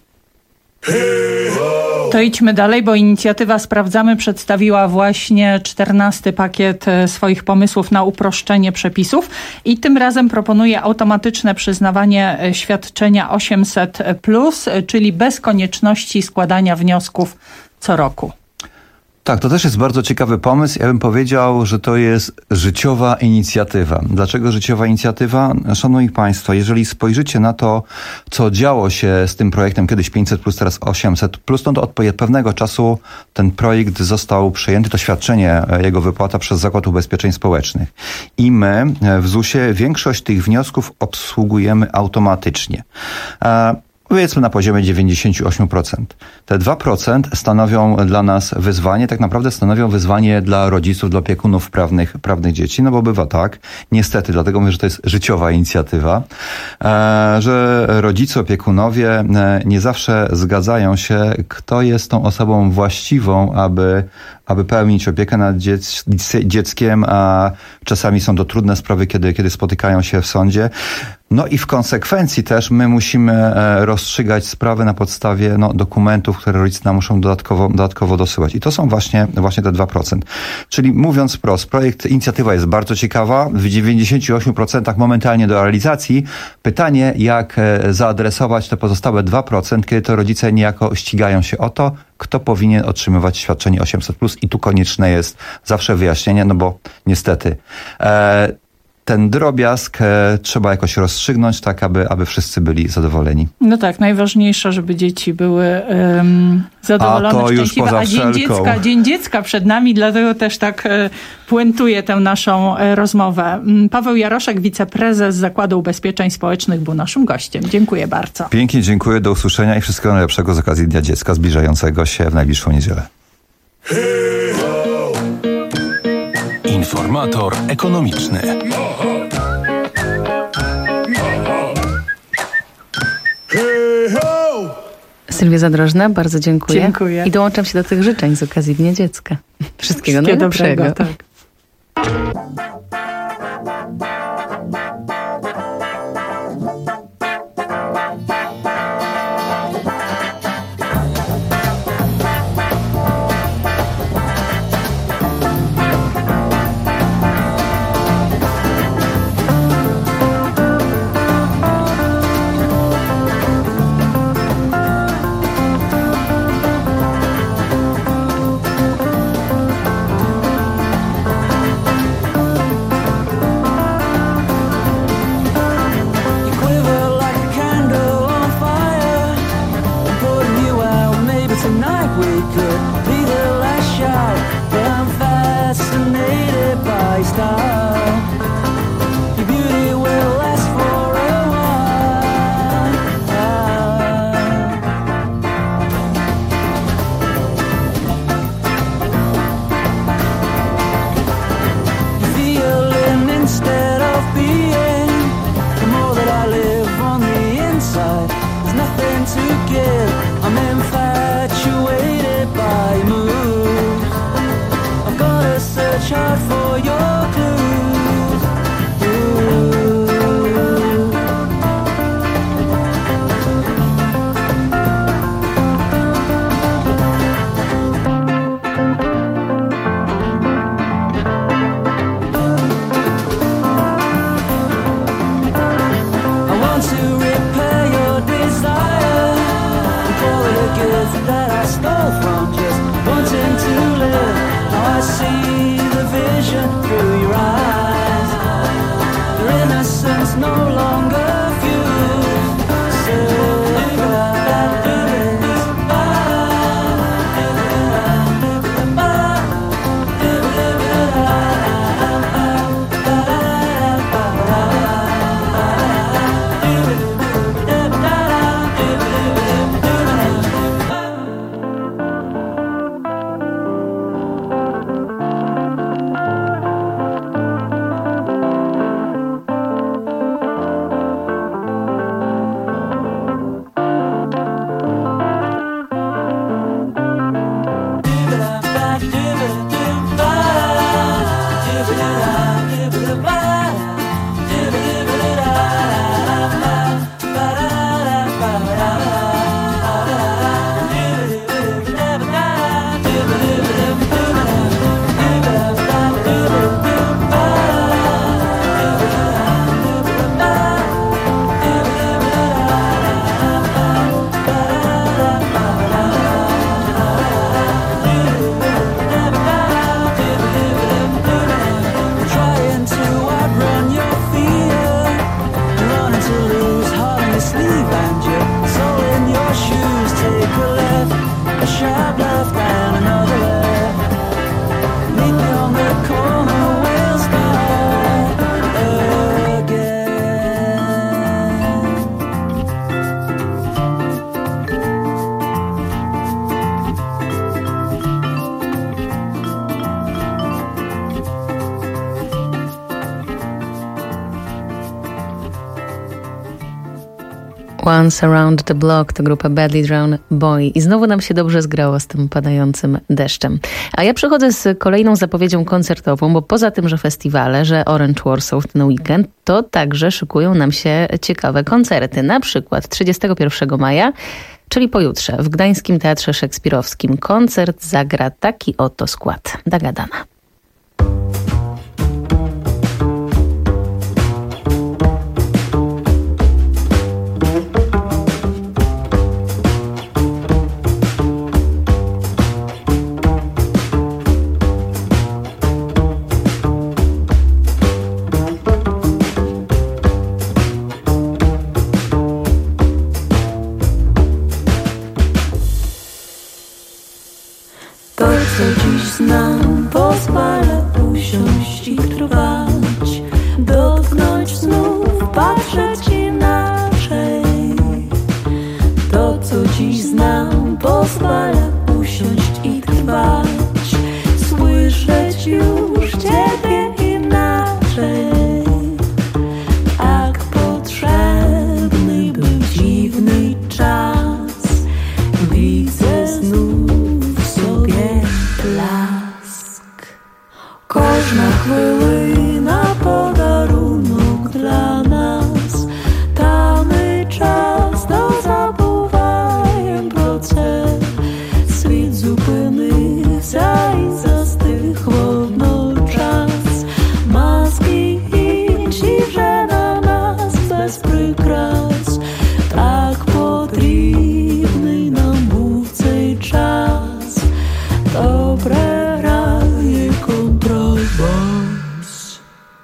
Speaker 8: To idźmy dalej, bo inicjatywa Sprawdzamy przedstawiła właśnie czternasty pakiet swoich pomysłów na uproszczenie przepisów i tym razem proponuje automatyczne przyznawanie świadczenia osiemset plus, czyli bez konieczności składania wniosków co roku.
Speaker 9: Tak, to też jest bardzo ciekawy pomysł. Ja bym powiedział, że to jest życiowa inicjatywa. Dlaczego życiowa inicjatywa? Szanowni Państwo, jeżeli spojrzycie na to, co działo się z tym projektem, kiedyś pięćset plus, teraz osiemset plus, no to od pewnego czasu ten projekt został przejęty, to świadczenie, jego wypłata przez Zakład Ubezpieczeń Społecznych. I my w zusie większość tych wniosków obsługujemy automatycznie. Powiedzmy na poziomie dziewięćdziesiąt osiem procent. Te dwa procent stanowią dla nas wyzwanie, tak naprawdę stanowią wyzwanie dla rodziców, dla opiekunów prawnych, prawnych dzieci, no bo bywa tak, niestety, dlatego mówię, że to jest życiowa inicjatywa, że rodzice, opiekunowie nie zawsze zgadzają się, kto jest tą osobą właściwą, aby aby pełnić opiekę nad dziec, dzieckiem, a czasami są to trudne sprawy, kiedy, kiedy spotykają się w sądzie. No i w konsekwencji też my musimy rozstrzygać sprawy na podstawie no, dokumentów, które rodzice nam muszą dodatkowo, dodatkowo dosyłać. I to są właśnie, właśnie te dwa procent. Czyli mówiąc wprost, projekt, inicjatywa jest bardzo ciekawa, w dziewięćdziesięciu ośmiu procentach momentalnie do realizacji. Pytanie, jak zaadresować te pozostałe dwa procent, kiedy to rodzice niejako ścigają się o to, kto powinien otrzymywać świadczenie osiemset plus i tu konieczne jest zawsze wyjaśnienie, no bo niestety e, ten drobiazg e, trzeba jakoś rozstrzygnąć, tak aby, aby wszyscy byli zadowoleni.
Speaker 8: No tak, najważniejsze, żeby dzieci były um, zadowolone,
Speaker 9: a to już
Speaker 8: szczęśliwe,
Speaker 9: poza
Speaker 8: a Dzień dziecka, Dzień Dziecka przed nami, dlatego też tak e, puentuje tę naszą e, rozmowę. Paweł Jaroszek, wiceprezes Zakładu Ubezpieczeń Społecznych, był naszym gościem. Dziękuję bardzo.
Speaker 9: Pięknie dziękuję, do usłyszenia i wszystkiego najlepszego z okazji Dnia Dziecka zbliżającego się w najbliższą niedzielę.
Speaker 22: Informator ekonomiczny.
Speaker 16: Sylwia Zadrożna, bardzo dziękuję.
Speaker 8: Dziękuję.
Speaker 16: I dołączam się do tych życzeń z okazji Dnia Dziecka. Wszystkiego, Wszystkiego najlepszego. Dobrego, tak.
Speaker 17: Tonight we could be the last shot. I'm fascinated.
Speaker 16: Once Around the Block to grupa Badly Drawn Boy i znowu nam się dobrze zgrało z tym padającym deszczem. A ja przychodzę z kolejną zapowiedzią koncertową, bo poza tym, że festiwale, że Orange Warsaw w ten weekend, to także szykują nam się ciekawe koncerty. Na przykład trzydziestego pierwszego maja, czyli pojutrze, w Gdańskim Teatrze Szekspirowskim koncert zagra taki oto skład. Dagadana.
Speaker 19: Pozwala usiąść i trwać, dotknąć znów, patrzeć inaczej. To, co dziś znam, pozwala usiąść i trwać, słyszeć już Ciebie inaczej. Tak potrzebny był dziwny czas, widzę znów sobie blask. Kożna chwyły na podarunek dla nas, tamy czas do zabуваjem pro це. Світ зупинився і застиг водночас. Маски інші вже на нас без прикрас. Так потрібний нам був цей час. Добре грає контрабас.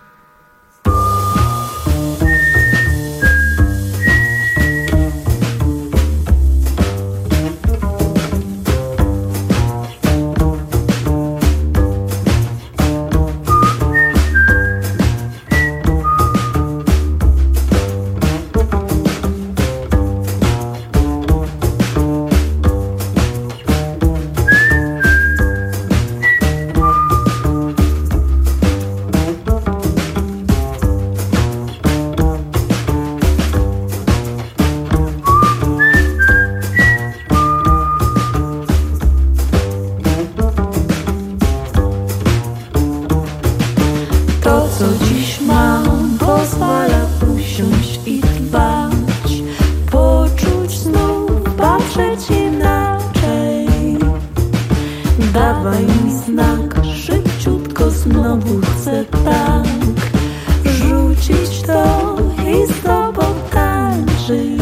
Speaker 19: To, co dziś mam, pozwala usiąść i trwać, poczuć znów, patrzeć inaczej. Dawaj mi znak, szybciutko znowu chcę tak rzucić to i z tobą tańczyć.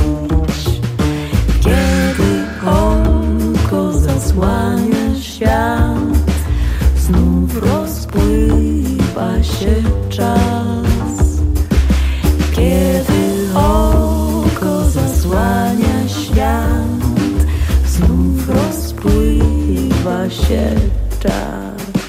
Speaker 19: Kiedy oko zasłania świat, znów rozpływa się czas. Kiedy oko zasłania świat, znów rozpływa się czas.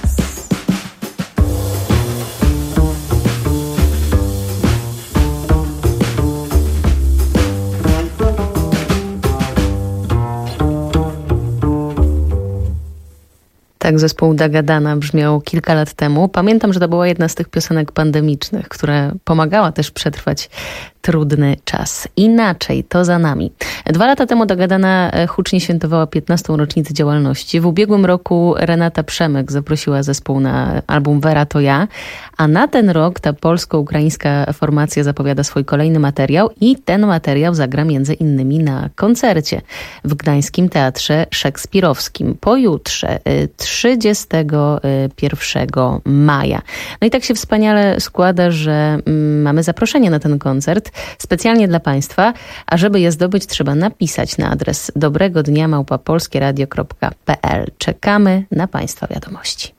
Speaker 16: Tak zespół Dagadana brzmiał kilka lat temu. Pamiętam, że to była jedna z tych piosenek pandemicznych, która pomagała też przetrwać trudny czas. Inaczej, to za nami. Dwa lata temu Dogadana hucznie świętowała piętnastą rocznicę działalności. W ubiegłym roku Renata Przemek zaprosiła zespół na album Wera to ja, a na ten rok ta polsko-ukraińska formacja zapowiada swój kolejny materiał i ten materiał zagra między innymi na koncercie w Gdańskim Teatrze Szekspirowskim pojutrze, trzydziestego pierwszego maja. No i tak się wspaniale składa, że mamy zaproszenie na ten koncert specjalnie dla Państwa, a żeby je zdobyć, trzeba napisać na adres dobrego dnia małpa polskie radio kropka p l. Czekamy na Państwa wiadomości.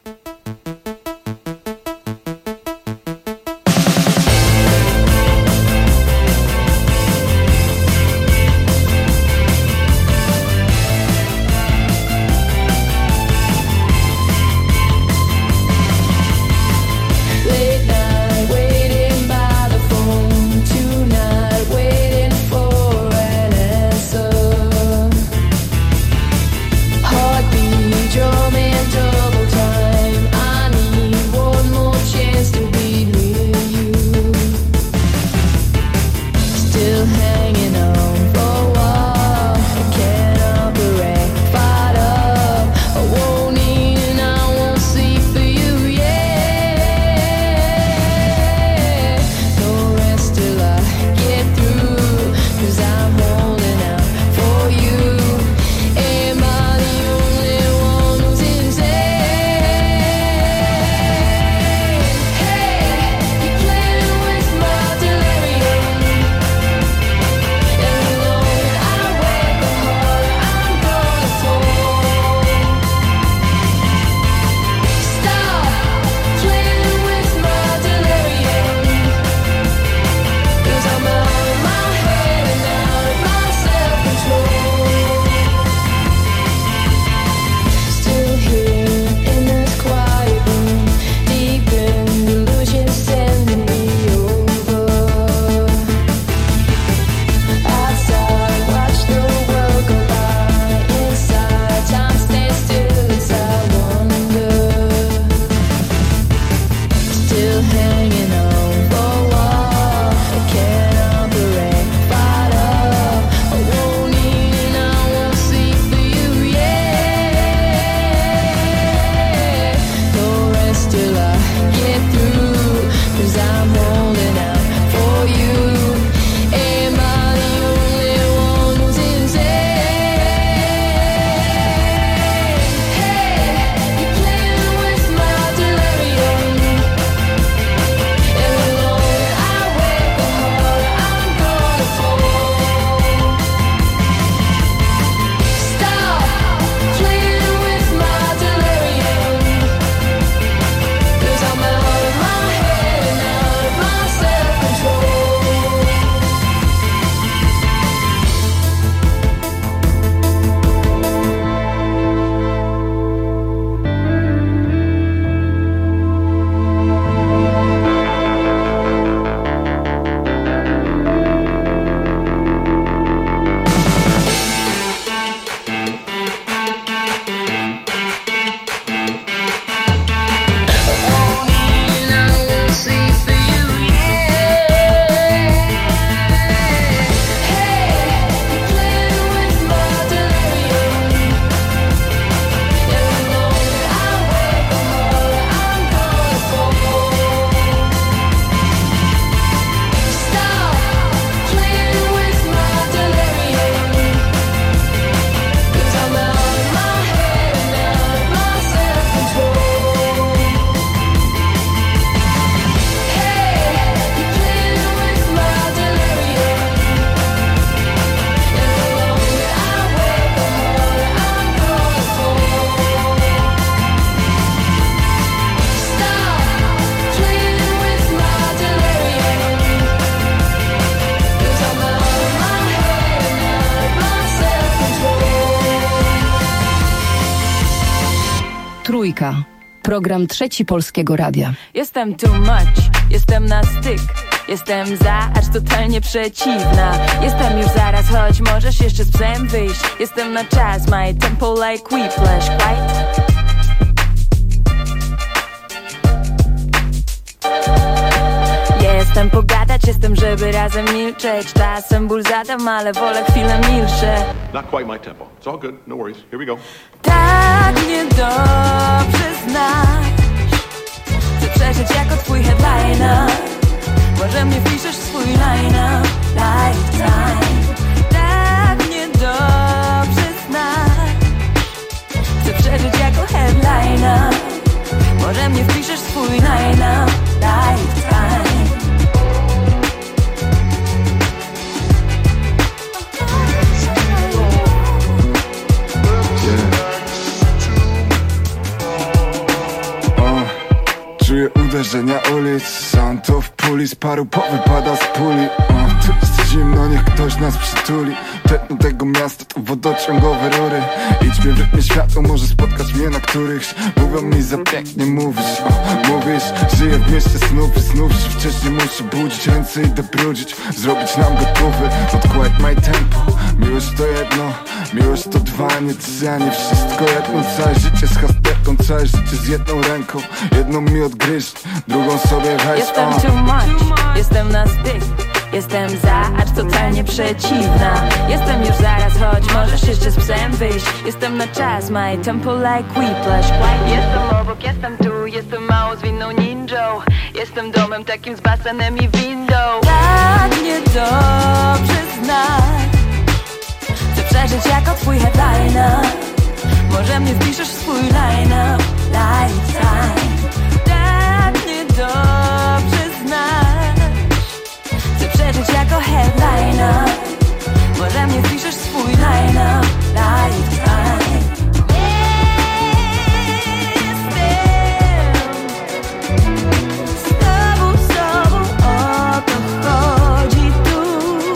Speaker 15: Trójka. Program Trzeci Polskiego Radia.
Speaker 4: Jestem too much, jestem na styk. Jestem za, aż totalnie przeciwna. Jestem już zaraz, choć możesz jeszcze z psem wyjść. Jestem na czas, my tempo like whiplash, quite. Jestem pogadać, jestem żeby razem milczeć. Czasem ból zadam, ale wolę chwilę milczę.
Speaker 5: Not quite my tempo. It's all good, no worries. Here we go.
Speaker 4: Tak niedobrze znać. Chcę przeżyć jako twój headliner. Może mnie wpiszesz w swój line-up. Lifetime. Tak niedobrze znać. Chcę przeżyć jako headliner. Może mnie wpiszesz w swój line-up. Lifetime.
Speaker 10: Czuję uderzenia ulic, sam to w puli, z paru powypada z puli. O, tu jest zimno, niech ktoś nas przytuli. Tętno tego miasta to wodociągowe rury. Idźmy w rytmie światła, może spotkać mnie na którychś. Mówią mi za pięknie mówisz, o, mówisz. Żyję w mieście snów i snów się wcześniej muszę budzić. Ręce idę brudzić, zrobić nam gotowy. Not quite my tempo, miłość to jedno, miłość to dwa, nie trzy, a nie wszystko jedno. Całe życie z hastetą, całe życie z jedną ręką. Jedną mi odgryźć, drugą sobie weź.
Speaker 4: Jestem too much, jestem na styk. Jestem za, acz totalnie przeciwna. Jestem już zaraz, choć możesz jeszcze z psem wyjść. Jestem na czas, my tempo like whiplash. Jestem obok, jestem tu, jestem mało zwinną ninją. Jestem domem takim z basenem i windą. Tak niedobrze znać. Chcę przeżyć jako twój headliner. Może mnie wpiszesz w swój line-up. Lifetime. Tak niedobrze znać. Chcę przeżyć jako headliner. Może mnie wpiszesz w swój line-up. Lifetime. Jestem z tobą, z tobą, o to chodzi tu.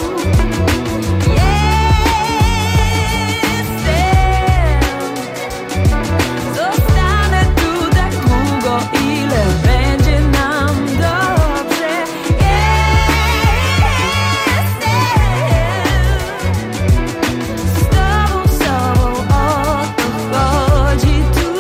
Speaker 4: Zostanę tu tak długo, ile będzie nam dobrze. Z tobą, z tobą, o to chodzi tu.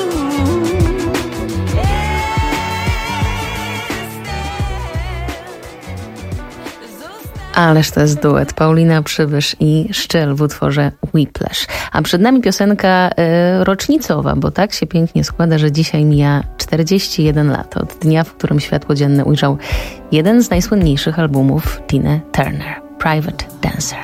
Speaker 16: Ależ to jest duet. Paulina Przybysz i Szczel w utworze Whiplash. A przed nami piosenka y, rocznicowa, bo tak się pięknie składa, że dzisiaj mija czterdzieści jeden lat od dnia, w którym światło dzienne ujrzał jeden z najsłynniejszych albumów Tiny Turner, Private Dancer.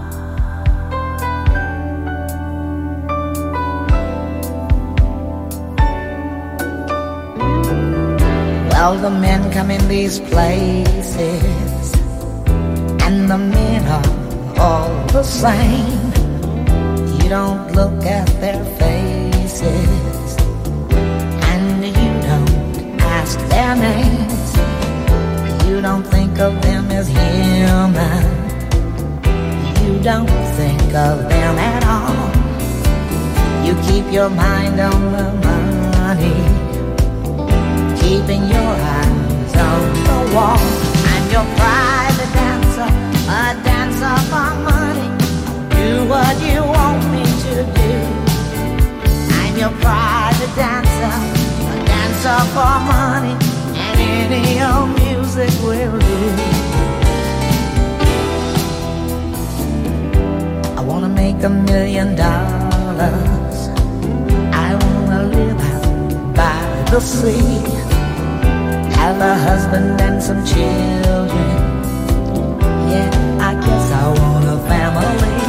Speaker 11: Well, the men come in these places, and the men are all the same. You don't look at their faces, and you don't ask their names. You don't think of them as human. You don't think of them at all. You keep your mind on the money, keeping your eyes on the wall. I'm your private dancer, a dancer for money. Do what you want me to do. I'm your private dancer, a dancer for money, and any old music will do. I wanna make a million dollars. I wanna live out by the sea, have a husband and some children. Yeah, I guess I want a family.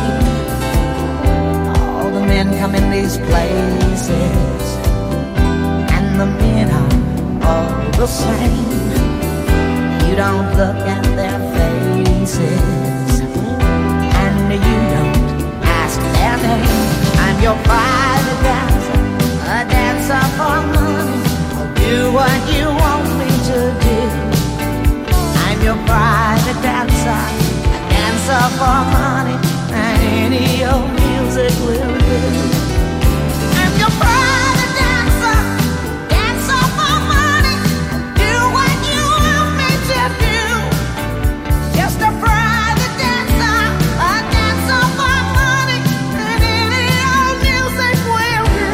Speaker 11: All the men come in these places, and the men are all the same. You don't look at their faces, and you don't ask their name. I'm your private dancer, a dancer for money. Do what you want me to do. I'm your private dancer, a dancer for money, and any old music will do. I'm your private dancer, dancer for money. Do what you want me to do. Just a private dancer, a dancer for money, and any old music will do.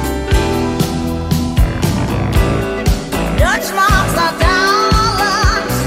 Speaker 11: Dutch marks are dollars,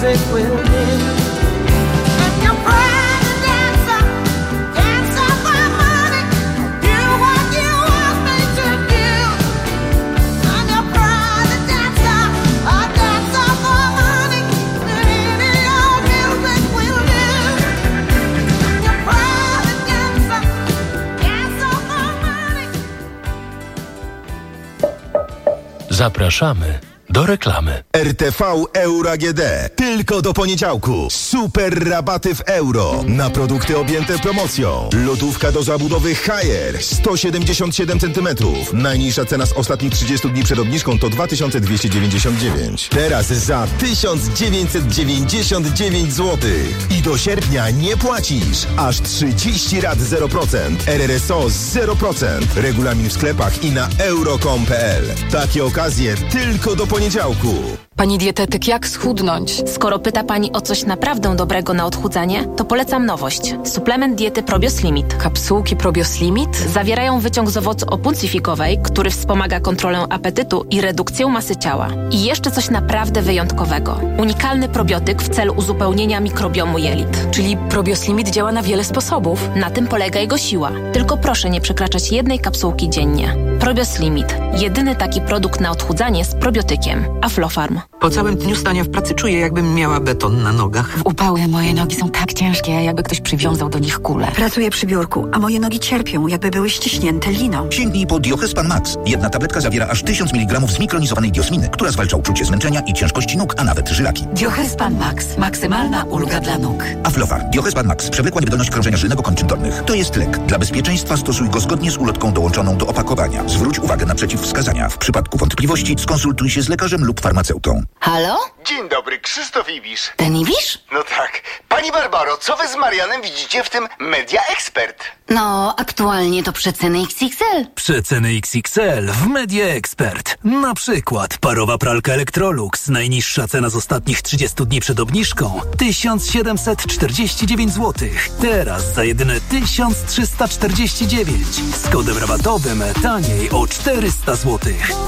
Speaker 17: music will give. And your private dancer, dancer for money, do what you want me to do. And your private dancer, a dancer for money, any old music will do. Your private dancer, dancer for money.
Speaker 2: Zapraszamy do reklamy.
Speaker 3: R T V Euro A G D. Tylko do poniedziałku. Super rabaty w euro. Na produkty objęte promocją. Lodówka do zabudowy Haier. sto siedemdziesiąt siedem centymetrów. Najniższa cena z ostatnich trzydziestu dni przed obniżką to dwa tysiące dwieście dziewięćdziesiąt dziewięć. Teraz za tysiąc dziewięćset dziewięćdziesiąt dziewięć złotych. I do sierpnia nie płacisz. Aż trzydzieści rat zero procent. R R S O zero procent. Regulamin w sklepach i na euro kropka com kropka p l. Takie okazje tylko do poniedziałku. Poniedziałku.
Speaker 12: Pani dietetyk, jak schudnąć?
Speaker 13: Skoro pyta Pani o coś naprawdę dobrego na odchudzanie, to polecam nowość. Suplement diety Probios Limit.
Speaker 12: Kapsułki Probios Limit?
Speaker 13: Zawierają wyciąg z owocu opuncyfikowej, który wspomaga kontrolę apetytu i redukcję masy ciała. I jeszcze coś naprawdę wyjątkowego. Unikalny probiotyk w celu uzupełnienia mikrobiomu jelit.
Speaker 12: Czyli Probios Limit działa na wiele sposobów.
Speaker 13: Na tym polega jego siła. Tylko proszę nie przekraczać jednej kapsułki dziennie. Probios Limit. Jedyny taki produkt na odchudzanie z probiotykiem. Aflofarm.
Speaker 25: Po całym dniu stania w pracy czuję, jakbym miała beton na nogach.
Speaker 12: W upały moje nogi są tak ciężkie, jakby ktoś przywiązał do nich kulę.
Speaker 14: Pracuję przy biurku, a moje nogi cierpią, jakby były ściśnięte liną.
Speaker 18: Sięgnij po Diohespan Max. Jedna tabletka zawiera aż tysiąc miligramów zmikronizowanej diosminy, która zwalcza uczucie zmęczenia i ciężkości nóg, a nawet żylaki.
Speaker 12: Diohespan Max. Maksymalna ulga dla nóg.
Speaker 18: Aflofar. Diohespan Max. Przewlekła niewydolność krążenia żylnego kończyn dolnych. To jest lek. Dla bezpieczeństwa stosuj go zgodnie z ulotką dołączoną do opakowania. Zwróć uwagę na przeciwwskazania. W przypadku wątpliwości skonsultuj się z lekarzem lub farmaceutą.
Speaker 13: Halo?
Speaker 27: Dzień dobry, Krzysztof Ibisz.
Speaker 13: Ten Ibisz?
Speaker 27: No tak. Pani Barbaro, co wy z Marianem widzicie w tym Media Expert?
Speaker 13: No, aktualnie to przeceny X X L.
Speaker 28: Przeceny X X L w Media Expert. Na przykład parowa pralka Electrolux. Najniższa cena z ostatnich trzydziestu dni przed obniżką tysiąc siedemset czterdzieści dziewięć złotych. Teraz za jedyne tysiąc trzysta czterdzieści dziewięć. Z kodem rabatowym taniej o czterysta złotych.